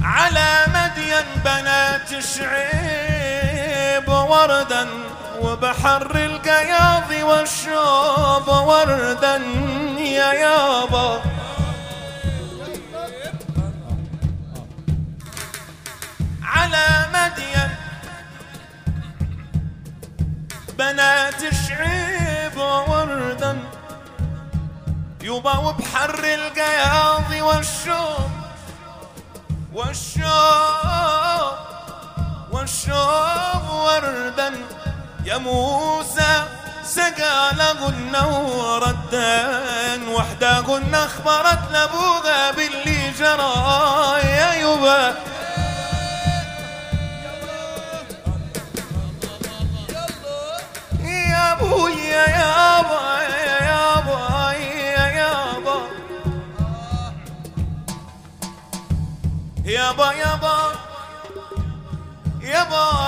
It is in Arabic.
على مدين بنات شعيب وردا وبحر القياض والشوب وردا يا يابا. على مدين بنات شعيب وردا يبا وبحر القياض والشوب والشوب وردا يا موسى سقى لقنا وردان وحده قلنا اخبرت لابوها باللي جرى يا يبا. يا ابويا يابا يا يابا يا يابا يابا يابا يابا